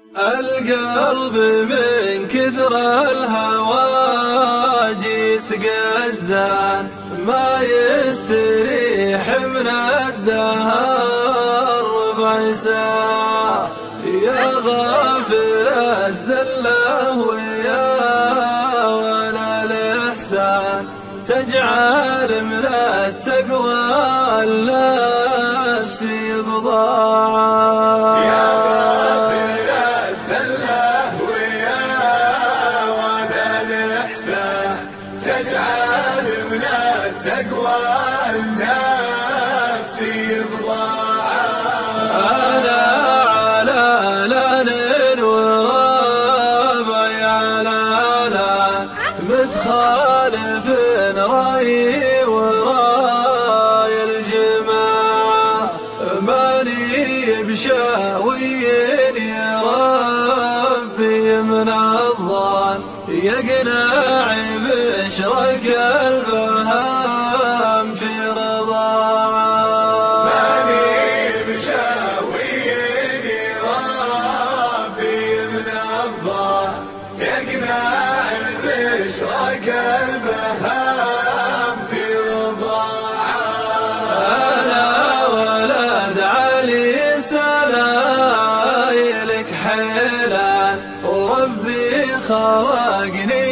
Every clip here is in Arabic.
القلب من كثر الهواجس قزان ما يستريح من الدهر ربع ساعة. يا غافل الزلة ويا ولا الإحسان تجعل من التقوى النفس بضاعة. يا غافل الزلة ويا ولا الإحسان تجعل من التقوى النفس بضاعة. أنا على لان وربعي على لان متخالف رأيي وراي الجماعة. ماني بشاويين يا ربي من الظن يقنعي بشرك البهام في رضاعة. ماني بشاويين يا ربي من الظن يقنعي بشرك البهام في رضاعة. أنا ولد علي سلايلك حيلان وربي خلقني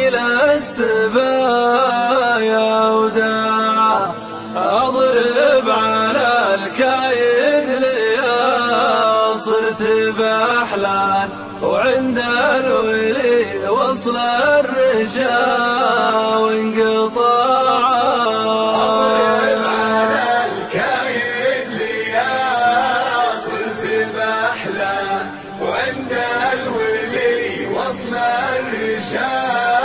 للسبايا وداعة. أضرب على الكايد ليا صرت بأحلان وعند الولي وصل الرشا وانقطاعا. أضرب على الكايد ليا صرت بأحلان وعند الولي وصل الرشا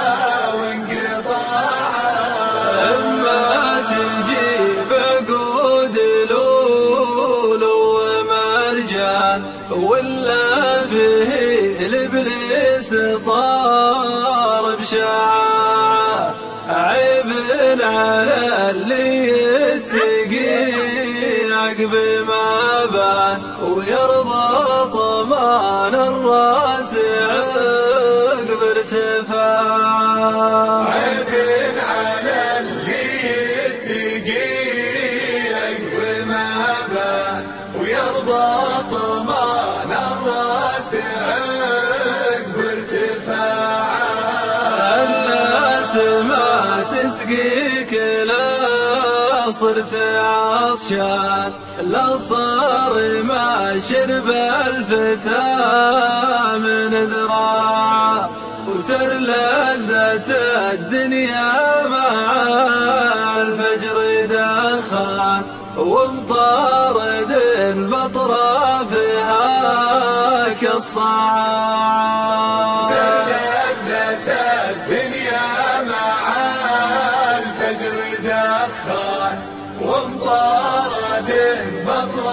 وانقطاعا. اما تجيب عقود لولو ومرجان ولا فيه الابليس طار بشعاعه. عيب على اللي يتقي عقب ما بان ويرضى طمان الراس عقب ارتفاعه. عيب على اللي يتقي عقب ما بان ويرضى طمان الراس عقب ارتفاعه. الناس ما تسقيك لا صرت عطشان لا صار ما شرب الفتى من ذراعه. وتر لذة الدنيا مع الفجر دخان ومطارد بأطرافها كالصاعة. لذة الدنيا مع الفجر دخان ومطارد بأطرافها